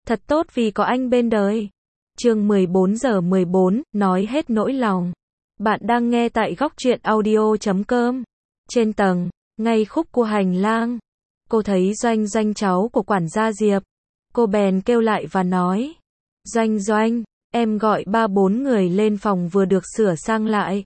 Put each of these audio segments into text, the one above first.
Thật tốt vì có anh bên đời. Chương 14:14, nói hết nỗi lòng. Bạn đang nghe tại góc truyện audio.com. Trên tầng, ngay khúc của hành lang, cô thấy Doanh Doanh cháu của quản gia Diệp. Cô bèn kêu lại và nói, Doanh Doanh, em gọi 3-4 người lên phòng vừa được sửa sang lại.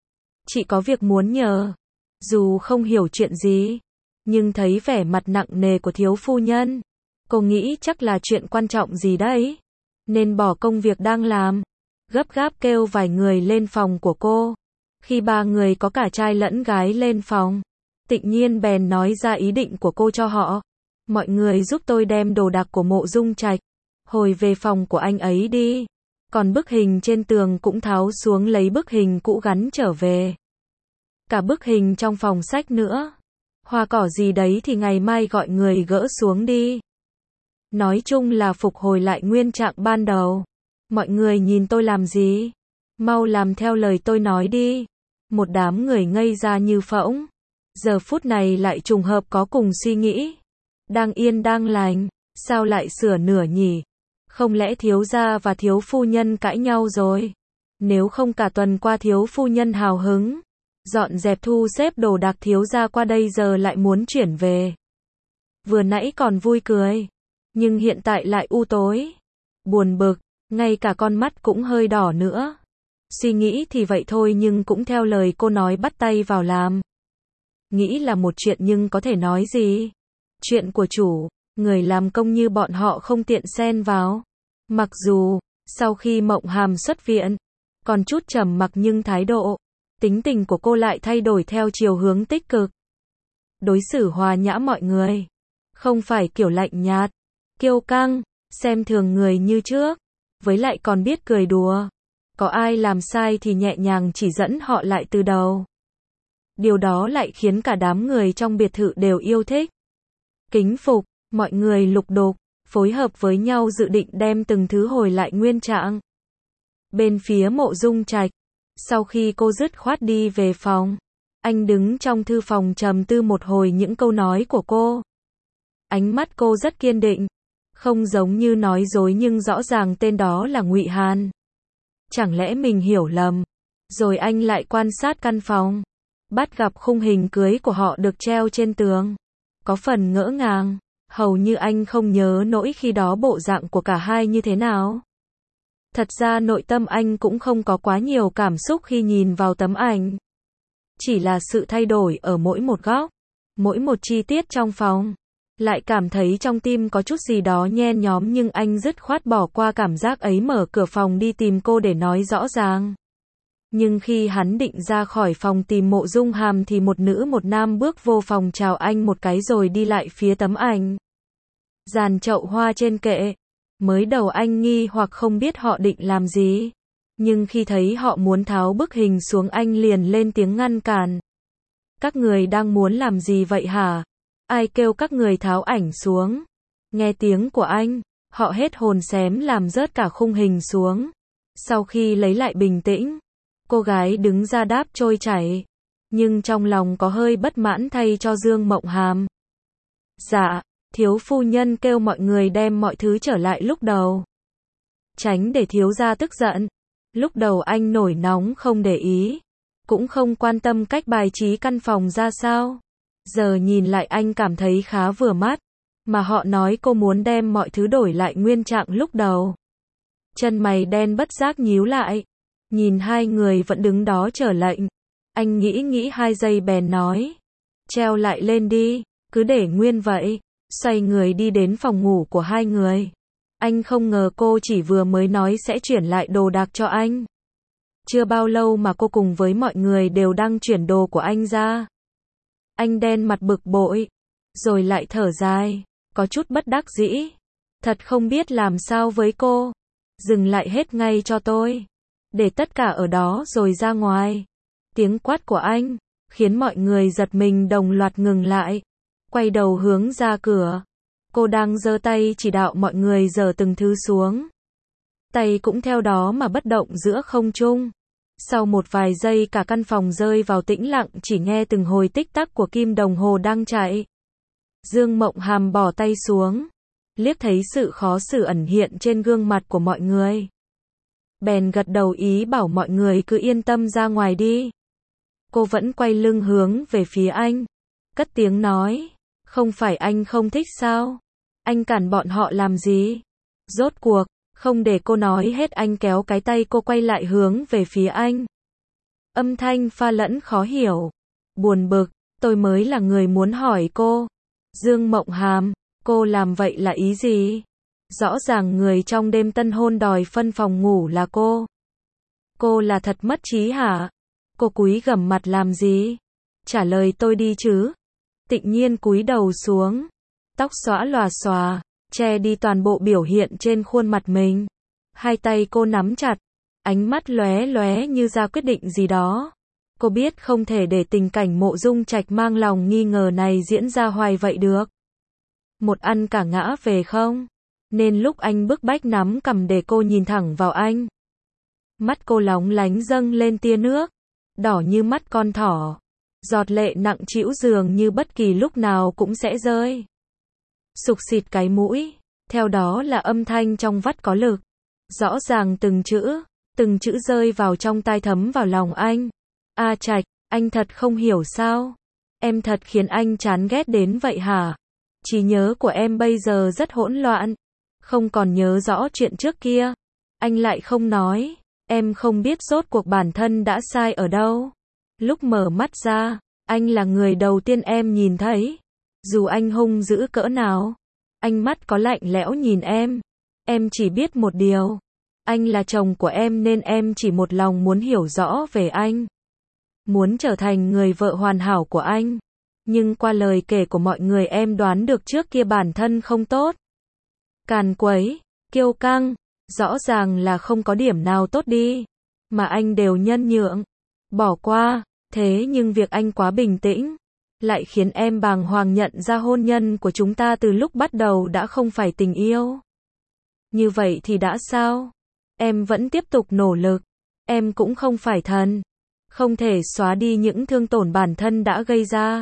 Chị có việc muốn nhờ. Dù không hiểu chuyện gì, nhưng thấy vẻ mặt nặng nề của thiếu phu nhân, cô nghĩ chắc là chuyện quan trọng gì đấy, nên bỏ công việc đang làm, gấp gáp kêu vài người lên phòng của cô. Khi 3 người có cả trai lẫn gái lên phòng, Tịnh Nhiên bèn nói ra ý định của cô cho họ. Mọi người giúp tôi đem đồ đạc của Mộ Dung Trạch hồi về phòng của anh ấy đi. Còn bức hình trên tường cũng tháo xuống lấy bức hình cũ gắn trở về. Cả bức hình trong phòng sách nữa. Hoa cỏ gì đấy thì ngày mai gọi người gỡ xuống đi. Nói chung là phục hồi lại nguyên trạng ban đầu. Mọi người nhìn tôi làm gì? Mau làm theo lời tôi nói đi. Một đám người ngây ra như phỗng. Giờ phút này lại trùng hợp có cùng suy nghĩ. Đang yên đang lành, sao lại sửa nửa nhỉ? Không lẽ thiếu gia và thiếu phu nhân cãi nhau rồi? Nếu không cả tuần qua thiếu phu nhân hào hứng dọn dẹp thu xếp đồ đạc, thiếu gia qua đây giờ lại muốn chuyển về. Vừa nãy còn vui cười, nhưng hiện tại lại u tối, buồn bực, ngay cả con mắt cũng hơi đỏ nữa. Suy nghĩ thì vậy thôi nhưng cũng theo lời cô nói bắt tay vào làm. Nghĩ là một chuyện nhưng có thể nói gì? Chuyện của chủ, người làm công như bọn họ không tiện xen vào. Mặc dù, sau khi Mộng Hàm xuất viện, còn chút trầm mặc nhưng thái độ, tính tình của cô lại thay đổi theo chiều hướng tích cực. Đối xử hòa nhã mọi người, không phải kiểu lạnh nhạt, kiêu căng, xem thường người như trước, với lại còn biết cười đùa. Có ai làm sai thì nhẹ nhàng chỉ dẫn họ lại từ đầu. Điều đó lại khiến cả đám người trong biệt thự đều yêu thích, kính phục. Mọi người lục đục, phối hợp với nhau dự định đem từng thứ hồi lại nguyên trạng. Bên phía Mộ Dung Trạch, sau khi cô dứt khoát đi về phòng, anh đứng trong thư phòng trầm tư một hồi những câu nói của cô. Ánh mắt cô rất kiên định, không giống như nói dối nhưng rõ ràng tên đó là Ngụy Hàn. Chẳng lẽ mình hiểu lầm? Rồi anh lại quan sát căn phòng, bắt gặp khung hình cưới của họ được treo trên tường. Có phần ngỡ ngàng, hầu như anh không nhớ nổi khi đó bộ dạng của cả hai như thế nào. Thật ra nội tâm anh cũng không có quá nhiều cảm xúc khi nhìn vào tấm ảnh. Chỉ là sự thay đổi ở mỗi một góc, mỗi một chi tiết trong phòng. Lại cảm thấy trong tim có chút gì đó nhen nhóm nhưng anh dứt khoát bỏ qua cảm giác ấy, mở cửa phòng đi tìm cô để nói rõ ràng. Nhưng khi hắn định ra khỏi phòng tìm Mộ Dung Hàm thì một nữ một nam bước vô phòng chào anh một cái rồi đi lại phía tấm ảnh. Dàn chậu hoa trên kệ. Mới đầu anh nghi hoặc không biết họ định làm gì. Nhưng khi thấy họ muốn tháo bức hình xuống anh liền lên tiếng ngăn cản. Các người đang muốn làm gì vậy hả? Ai kêu các người tháo ảnh xuống? Nghe tiếng của anh, họ hết hồn xém làm rớt cả khung hình xuống. Sau khi lấy lại bình tĩnh, cô gái đứng ra đáp trôi chảy, nhưng trong lòng có hơi bất mãn thay cho Dương Mộng Hàm. Dạ, thiếu phu nhân kêu mọi người đem mọi thứ trở lại lúc đầu, tránh để thiếu gia tức giận. Lúc đầu anh nổi nóng không để ý, cũng không quan tâm cách bài trí căn phòng ra sao. Giờ nhìn lại anh cảm thấy khá vừa mắt, mà họ nói cô muốn đem mọi thứ đổi lại nguyên trạng lúc đầu. Chân mày đen bất giác nhíu lại, nhìn hai người vẫn đứng đó chờ lệnh. Anh nghĩ 2 giây bèn nói, treo lại lên đi, cứ để nguyên vậy. Xoay người đi đến phòng ngủ của hai người. Anh không ngờ cô chỉ vừa mới nói sẽ chuyển lại đồ đạc cho anh. Chưa bao lâu mà cô cùng với mọi người đều đang chuyển đồ của anh ra. Anh đen mặt bực bội, rồi lại thở dài, có chút bất đắc dĩ. Thật không biết làm sao với cô. Dừng lại hết ngay cho tôi. Để tất cả ở đó rồi ra ngoài. Tiếng quát của anh khiến mọi người giật mình đồng loạt ngừng lại, quay đầu hướng ra cửa. Cô đang giơ tay chỉ đạo mọi người dỡ từng thứ xuống. Tay cũng theo đó mà bất động giữa không trung. Sau một vài giây cả căn phòng rơi vào tĩnh lặng, chỉ nghe từng hồi tích tắc của kim đồng hồ đang chạy. Dương Mộng Hàm bỏ tay xuống, liếc thấy sự khó xử ẩn hiện trên gương mặt của mọi người. Bèn gật đầu ý bảo mọi người cứ yên tâm ra ngoài đi. Cô vẫn quay lưng hướng về phía anh, cất tiếng nói, không phải anh không thích sao? Anh cản bọn họ làm gì? Rốt cuộc, không để cô nói hết anh kéo cái tay cô quay lại hướng về phía anh. Âm thanh pha lẫn khó hiểu, buồn bực, tôi mới là người muốn hỏi cô. Dương Mộng Hàm, cô làm vậy là ý gì? Rõ ràng người trong đêm tân hôn đòi phân phòng ngủ là cô. Cô là thật mất trí hả? Cô cúi gằm mặt làm gì? Trả lời tôi đi chứ. Tịnh Nhiên cúi đầu xuống, tóc xõa lòa xòa, che đi toàn bộ biểu hiện trên khuôn mặt mình. Hai tay cô nắm chặt, ánh mắt lóe lóe như ra quyết định gì đó. Cô biết không thể để tình cảnh Mộ Dung Trạch mang lòng nghi ngờ này diễn ra hoài vậy được. Một ăn cả ngã về không? Nên lúc anh bức bách nắm cầm để cô nhìn thẳng vào anh. Mắt cô lóng lánh dâng lên tia nước, đỏ như mắt con thỏ. Giọt lệ nặng trĩu dường như bất kỳ lúc nào cũng sẽ rơi. Sục xịt cái mũi, theo đó là âm thanh trong vắt có lực. Rõ ràng từng chữ rơi vào trong tai thấm vào lòng anh. A Trạch, anh thật không hiểu sao? Em thật khiến anh chán ghét đến vậy hả? Trí nhớ của em bây giờ rất hỗn loạn, không còn nhớ rõ chuyện trước kia. Anh lại không nói, em không biết rốt cuộc bản thân đã sai ở đâu. Lúc mở mắt ra, anh là người đầu tiên em nhìn thấy. Dù anh hung dữ cỡ nào, ánh mắt có lạnh lẽo nhìn em chỉ biết một điều. Anh là chồng của em nên em chỉ một lòng muốn hiểu rõ về anh. Muốn trở thành người vợ hoàn hảo của anh. Nhưng qua lời kể của mọi người em đoán được trước kia bản thân không tốt. Càn quấy, kiêu căng, rõ ràng là không có điểm nào tốt đi. Mà anh đều nhân nhượng, bỏ qua. Thế nhưng việc anh quá bình tĩnh, lại khiến em bàng hoàng nhận ra hôn nhân của chúng ta từ lúc bắt đầu đã không phải tình yêu. Như vậy thì đã sao? Em vẫn tiếp tục nỗ lực. Em cũng không phải thần. Không thể xóa đi những thương tổn bản thân đã gây ra.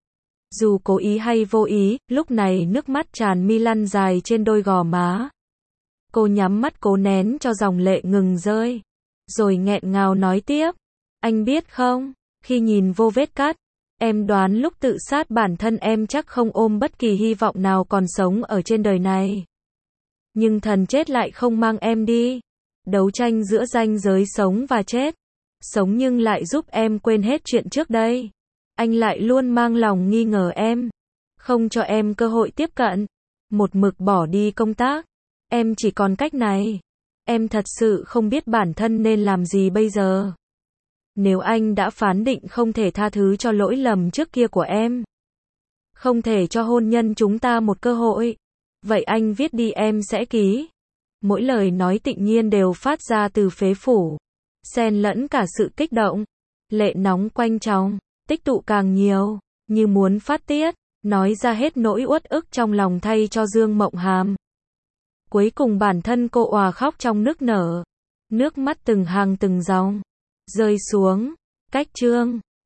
Dù cố ý hay vô ý, lúc này nước mắt tràn mi lăn dài trên đôi gò má. Cô nhắm mắt cố nén cho dòng lệ ngừng rơi. Rồi nghẹn ngào nói tiếp. Anh biết không, khi nhìn vô vết cắt, em đoán lúc tự sát bản thân em chắc không ôm bất kỳ hy vọng nào còn sống ở trên đời này. Nhưng thần chết lại không mang em đi. Đấu tranh giữa ranh giới sống và chết. Sống nhưng lại giúp em quên hết chuyện trước đây. Anh lại luôn mang lòng nghi ngờ em. Không cho em cơ hội tiếp cận. Một mực bỏ đi công tác. Em chỉ còn cách này. Em thật sự không biết bản thân nên làm gì bây giờ. Nếu anh đã phán định không thể tha thứ cho lỗi lầm trước kia của em, không thể cho hôn nhân chúng ta một cơ hội, vậy anh viết đi em sẽ ký. Mỗi lời nói Tịnh Nhiên đều phát ra từ phế phủ, xen lẫn cả sự kích động, lệ nóng quanh tròng, tích tụ càng nhiều, như muốn phát tiết, nói ra hết nỗi uất ức trong lòng thay cho Dương Mộng Hàm. Cuối cùng bản thân cô òa khóc trong nức nở, nước mắt từng hàng từng dòng rơi xuống. Cách chương